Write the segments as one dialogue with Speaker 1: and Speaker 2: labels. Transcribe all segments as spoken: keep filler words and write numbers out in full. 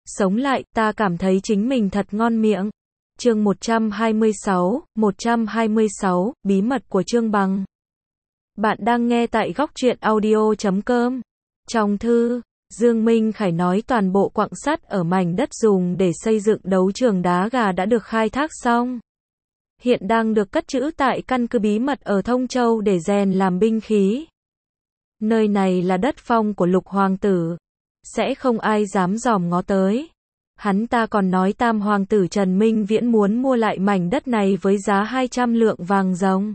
Speaker 1: sống lại, ta cảm thấy chính mình thật ngon miệng. Chương một trăm hai mươi sáu, một trăm hai mươi sáu, bí mật của Trương Bằng. Bạn đang nghe tại góc truyện audio chấm com. Trong thư, Dương Minh Khải nói toàn bộ quặng sắt ở mảnh đất dùng để xây dựng đấu trường đá gà đã được khai thác xong. Hiện đang được cất trữ tại căn cứ bí mật ở Thông Châu để rèn làm binh khí. Nơi này là đất phong của Lục Hoàng tử. Sẽ không ai dám dòm ngó tới. Hắn ta còn nói Tam Hoàng tử Trần Minh Viễn muốn mua lại mảnh đất này với giá hai trăm lượng vàng ròng.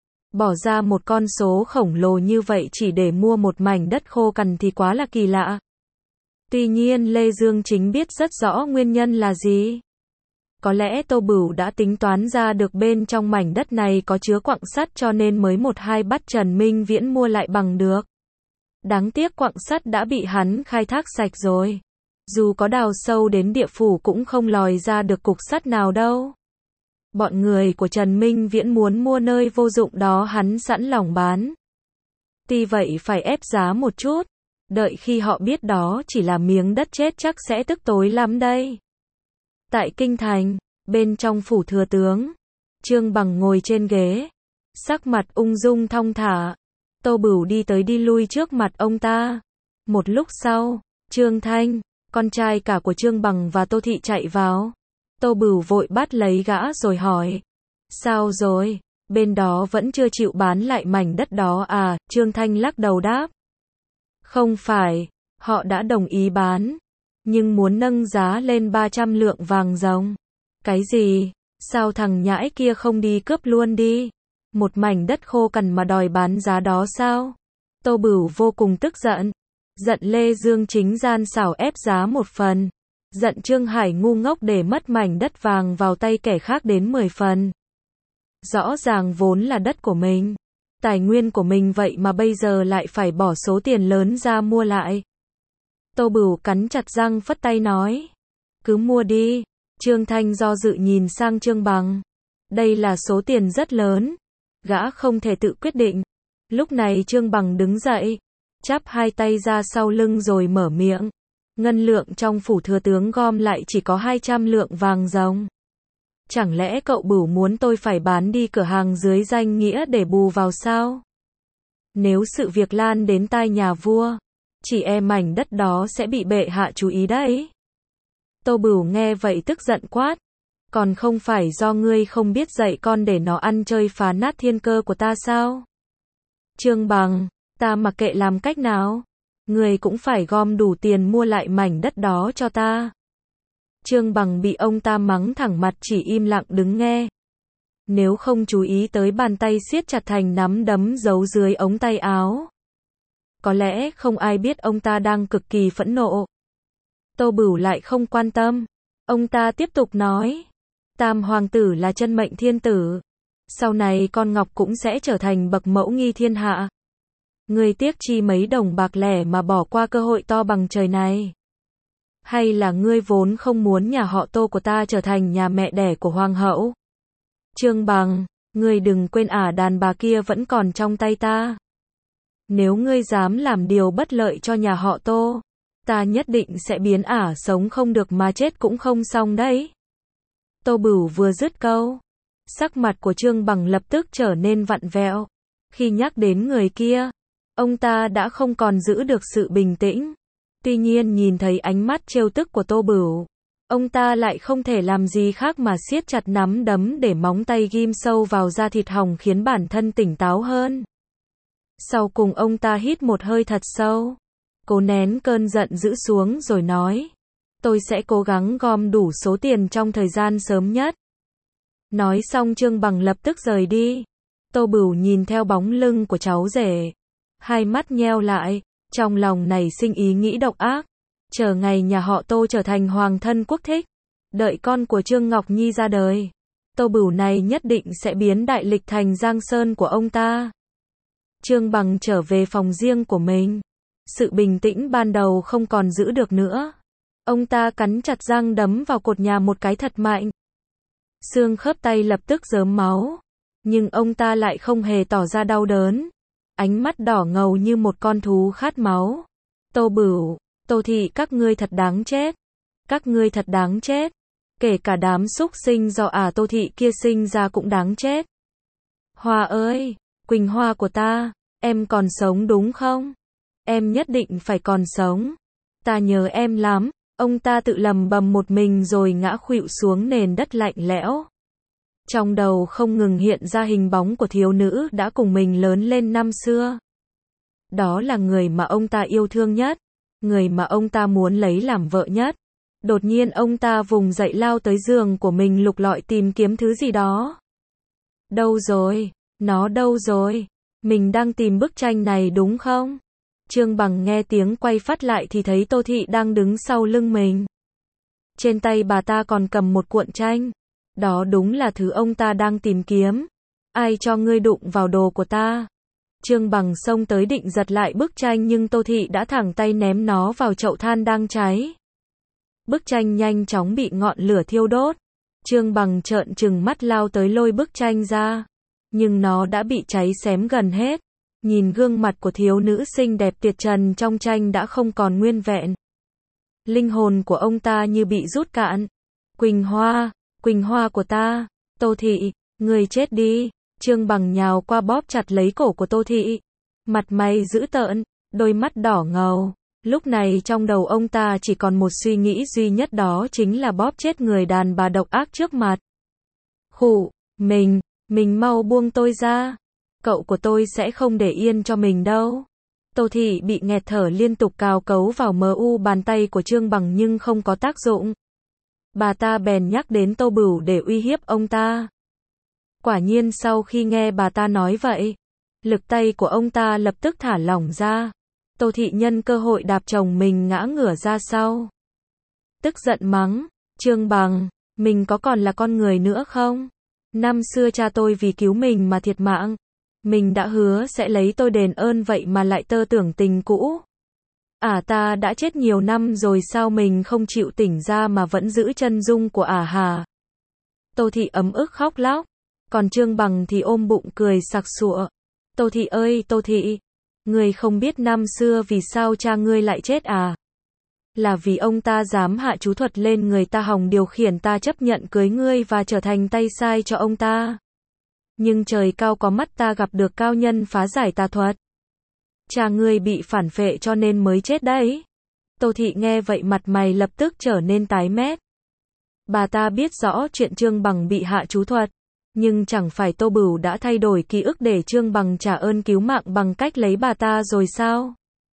Speaker 1: Bỏ ra một con số khổng lồ như vậy chỉ để mua một mảnh đất khô cằn thì quá là kỳ lạ. Tuy nhiên Lê Dương Chính biết rất rõ nguyên nhân là gì. Có lẽ Tô Bửu đã tính toán ra được bên trong mảnh đất này có chứa quặng sắt cho nên mới một hai bắt Trần Minh Viễn mua lại bằng được. Đáng tiếc quặng sắt đã bị hắn khai thác sạch rồi. Dù có đào sâu đến địa phủ cũng không lòi ra được cục sắt nào đâu. Bọn người của Trần Minh Viễn muốn mua nơi vô dụng đó hắn sẵn lòng bán. Tuy vậy phải ép giá một chút. Đợi khi họ biết đó chỉ là miếng đất chết chắc sẽ tức tối lắm đây. Tại Kinh Thành, bên trong phủ thừa tướng, Trương Bằng ngồi trên ghế, sắc mặt ung dung thong thả. Tô Bửu đi tới đi lui trước mặt ông ta. Một lúc sau, Trương Thanh, con trai cả của Trương Bằng và Tô Thị chạy vào. Tô Bửu vội bắt lấy gã rồi hỏi. Sao rồi, bên đó vẫn chưa chịu bán lại mảnh đất đó à? Trương Thanh lắc đầu đáp. Không phải, họ đã đồng ý bán, nhưng muốn nâng giá lên ba trăm lượng vàng ròng. Cái gì? Sao thằng nhãi kia không đi cướp luôn đi? Một mảnh đất khô cằn mà đòi bán giá đó sao? Tô Bửu vô cùng tức giận. Giận Lê Dương Chính gian xảo ép giá một phần. Giận Trương Hải ngu ngốc để mất mảnh đất vàng vào tay kẻ khác đến mười phần. Rõ ràng vốn là đất của mình. Tài nguyên của mình vậy mà bây giờ lại phải bỏ số tiền lớn ra mua lại. Tô Bửu cắn chặt răng phất tay nói. Cứ mua đi. Trương Thanh do dự nhìn sang Trương Bằng. Đây là số tiền rất lớn. Gã không thể tự quyết định. Lúc này Trương Bằng đứng dậy, chắp hai tay ra sau lưng rồi mở miệng. Ngân lượng trong phủ thừa tướng gom lại chỉ có hai trăm lượng vàng ròng. Chẳng lẽ cậu Bửu muốn tôi phải bán đi cửa hàng dưới danh nghĩa để bù vào sao? Nếu sự việc lan đến tai nhà vua, chỉ e mảnh đất đó sẽ bị bệ hạ chú ý đấy. Tô Bửu nghe vậy tức giận quát. Còn không phải do ngươi không biết dạy con để nó ăn chơi phá nát thiên cơ của ta sao? Trương Bằng, ta mặc kệ làm cách nào, ngươi cũng phải gom đủ tiền mua lại mảnh đất đó cho ta. Trương Bằng bị ông ta mắng thẳng mặt chỉ im lặng đứng nghe. Nếu không chú ý tới bàn tay siết chặt thành nắm đấm giấu dưới ống tay áo. Có lẽ không ai biết ông ta đang cực kỳ phẫn nộ. Tô Bửu lại không quan tâm. Ông ta tiếp tục nói. Tam Hoàng tử là chân mệnh thiên tử. Sau này con Ngọc cũng sẽ trở thành bậc mẫu nghi thiên hạ. Ngươi tiếc chi mấy đồng bạc lẻ mà bỏ qua cơ hội to bằng trời này? Hay là ngươi vốn không muốn nhà họ Tô của ta trở thành nhà mẹ đẻ của Hoàng hậu? Trương Bằng, ngươi đừng quên ả đàn bà kia vẫn còn trong tay ta. Nếu ngươi dám làm điều bất lợi cho nhà họ Tô, ta nhất định sẽ biến ả sống không được mà chết cũng không xong đấy. Tô Bửu vừa dứt câu, sắc mặt của Trương Bằng lập tức trở nên vặn vẹo. Khi nhắc đến người kia, ông ta đã không còn giữ được sự bình tĩnh. Tuy nhiên nhìn thấy ánh mắt trêu tức của Tô Bửu, ông ta lại không thể làm gì khác mà siết chặt nắm đấm để móng tay ghim sâu vào da thịt hồng khiến bản thân tỉnh táo hơn. Sau cùng ông ta hít một hơi thật sâu, cố nén cơn giận dữ xuống rồi nói. Tôi sẽ cố gắng gom đủ số tiền trong thời gian sớm nhất. Nói xong Trương Bằng lập tức rời đi. Tô Bửu nhìn theo bóng lưng của cháu rể, hai mắt nheo lại, trong lòng nảy sinh ý nghĩ độc ác. Chờ ngày nhà họ Tô trở thành hoàng thân quốc thích, đợi con của Trương Ngọc Nhi ra đời, Tô Bửu này nhất định sẽ biến đại lịch thành giang sơn của ông ta. Trương Bằng trở về phòng riêng của mình. Sự bình tĩnh ban đầu không còn giữ được nữa. Ông ta cắn chặt răng đấm vào cột nhà một cái thật mạnh. Xương khớp tay lập tức rớm máu. Nhưng ông ta lại không hề tỏ ra đau đớn. Ánh mắt đỏ ngầu như một con thú khát máu. Tô Bửu, Tô Thị các ngươi thật đáng chết. Các ngươi thật đáng chết. Kể cả đám súc sinh do ả Tô Thị kia sinh ra cũng đáng chết. Hoa ơi, Quỳnh Hoa của ta, em còn sống đúng không? Em nhất định phải còn sống. Ta nhớ em lắm. Ông ta tự lầm bầm một mình rồi ngã khuỵu xuống nền đất lạnh lẽo. Trong đầu không ngừng hiện ra hình bóng của thiếu nữ đã cùng mình lớn lên năm xưa. Đó là người mà ông ta yêu thương nhất, người mà ông ta muốn lấy làm vợ nhất. Đột nhiên ông ta vùng dậy lao tới giường của mình lục lọi tìm kiếm thứ gì đó. Đâu rồi? Nó đâu rồi? Mình đang tìm bức tranh này đúng không? Trương Bằng nghe tiếng quay phát lại thì thấy Tô Thị đang đứng sau lưng mình. Trên tay bà ta còn cầm một cuộn tranh. Đó đúng là thứ ông ta đang tìm kiếm. Ai cho ngươi đụng vào đồ của ta? Trương Bằng xông tới định giật lại bức tranh nhưng Tô Thị đã thẳng tay ném nó vào chậu than đang cháy. Bức tranh nhanh chóng bị ngọn lửa thiêu đốt. Trương Bằng trợn trừng mắt lao tới lôi bức tranh ra. Nhưng nó đã bị cháy xém gần hết. Nhìn gương mặt của thiếu nữ xinh đẹp tuyệt trần trong tranh đã không còn nguyên vẹn. Linh hồn của ông ta như bị rút cạn. Quỳnh Hoa, Quỳnh Hoa của ta, Tô Thị, người chết đi. Trương Bằng nhào qua bóp chặt lấy cổ của Tô Thị. Mặt mày dữ tợn, đôi mắt đỏ ngầu. Lúc này trong đầu ông ta chỉ còn một suy nghĩ duy nhất, đó chính là bóp chết người đàn bà độc ác trước mặt. Khụ, mình, mình mau buông tôi ra. Cậu của tôi sẽ không để yên cho mình đâu. Tô Thị bị nghẹt thở liên tục cào cấu vào mờ u bàn tay của Trương Bằng nhưng không có tác dụng. Bà ta bèn nhắc đến Tô Bửu để uy hiếp ông ta. Quả nhiên sau khi nghe bà ta nói vậy, lực tay của ông ta lập tức thả lỏng ra. Tô Thị nhân cơ hội đạp chồng mình ngã ngửa ra sau. Tức giận mắng, Trương Bằng, mình có còn là con người nữa không? Năm xưa cha tôi vì cứu mình mà thiệt mạng. Mình đã hứa sẽ lấy tôi đền ơn, vậy mà lại tơ tưởng tình cũ. Ả ta đã chết nhiều năm rồi sao mình không chịu tỉnh ra mà vẫn giữ chân dung của ả hả? Tô Thị ấm ức khóc lóc. Còn Trương Bằng thì ôm bụng cười sặc sụa. Tô Thị ơi Tô Thị, ngươi không biết năm xưa vì sao cha ngươi lại chết à? Là vì ông ta dám hạ chú thuật lên người ta hòng điều khiển ta chấp nhận cưới ngươi và trở thành tay sai cho ông ta. Nhưng trời cao có mắt, ta gặp được cao nhân phá giải tà thuật. Cha ngươi bị phản vệ cho nên mới chết đấy. Tô Thị nghe vậy mặt mày lập tức trở nên tái mét. Bà ta biết rõ chuyện Trương Bằng bị hạ chú thuật. Nhưng chẳng phải Tô Bửu đã thay đổi ký ức để Trương Bằng trả ơn cứu mạng bằng cách lấy bà ta rồi sao?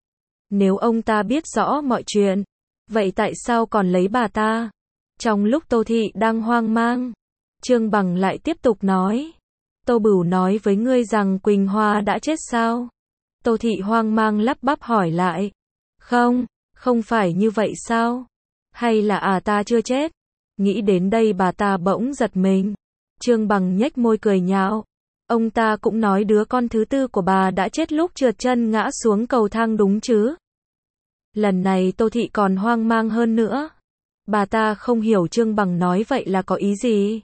Speaker 1: Nếu ông ta biết rõ mọi chuyện, vậy tại sao còn lấy bà ta? Trong lúc Tô Thị đang hoang mang, Trương Bằng lại tiếp tục nói. Tô Bửu nói với ngươi rằng Quỳnh Hoa đã chết sao? Tô Thị hoang mang lắp bắp hỏi lại. Không, không phải như vậy sao? Hay là à ta chưa chết? Nghĩ đến đây bà ta bỗng giật mình. Trương Bằng nhếch môi cười nhạo. Ông ta cũng nói đứa con thứ tư của bà đã chết lúc trượt chân ngã xuống cầu thang đúng chứ? Lần này Tô Thị còn hoang mang hơn nữa. Bà ta không hiểu Trương Bằng nói vậy là có ý gì?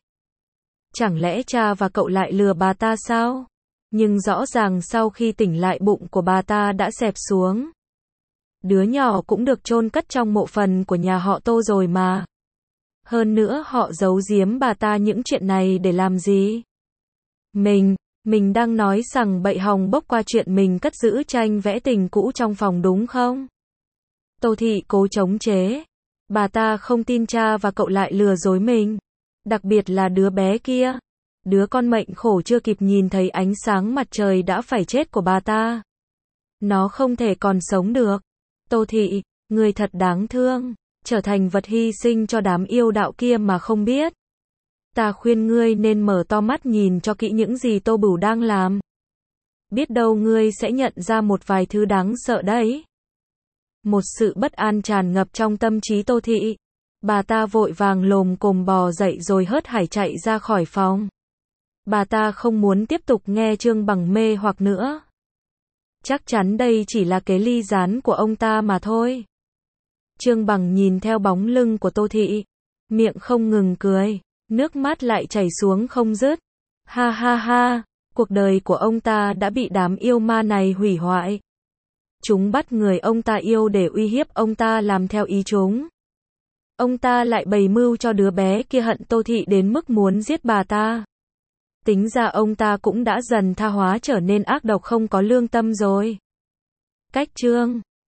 Speaker 1: Chẳng lẽ cha và cậu lại lừa bà ta sao? Nhưng rõ ràng sau khi tỉnh lại bụng của bà ta đã xẹp xuống. Đứa nhỏ cũng được chôn cất trong mộ phần của nhà họ Tô rồi mà. Hơn nữa họ giấu giếm bà ta những chuyện này để làm gì? Mình, mình đang nói rằng bậy hòng bốc qua chuyện mình cất giữ tranh vẽ tình cũ trong phòng đúng không? Tô Thị cố chống chế. Bà ta không tin cha và cậu lại lừa dối mình. Đặc biệt là đứa bé kia. Đứa con mệnh khổ chưa kịp nhìn thấy ánh sáng mặt trời đã phải chết của bà ta. Nó không thể còn sống được. Tô Thị, người thật đáng thương. Trở thành vật hy sinh cho đám yêu đạo kia mà không biết. Ta khuyên ngươi nên mở to mắt nhìn cho kỹ những gì Tô Bửu đang làm. Biết đâu ngươi sẽ nhận ra một vài thứ đáng sợ đấy. Một sự bất an tràn ngập trong tâm trí Tô Thị. Bà ta vội vàng lồm cồm bò dậy rồi hớt hải chạy ra khỏi phòng. Bà ta không muốn tiếp tục nghe Trương Bằng mê hoặc nữa. Chắc chắn đây chỉ là kế ly gián của ông ta mà thôi. Trương Bằng nhìn theo bóng lưng của Tô Thị, miệng không ngừng cười, nước mắt lại chảy xuống không dứt. Ha ha ha, cuộc đời của ông ta đã bị đám yêu ma này hủy hoại. Chúng bắt người ông ta yêu để uy hiếp ông ta làm theo ý chúng. Ông ta lại bày mưu cho đứa bé kia hận Tô Thị đến mức muốn giết bà ta. Tính ra ông ta cũng đã dần tha hóa trở nên ác độc không có lương tâm rồi. Cách chương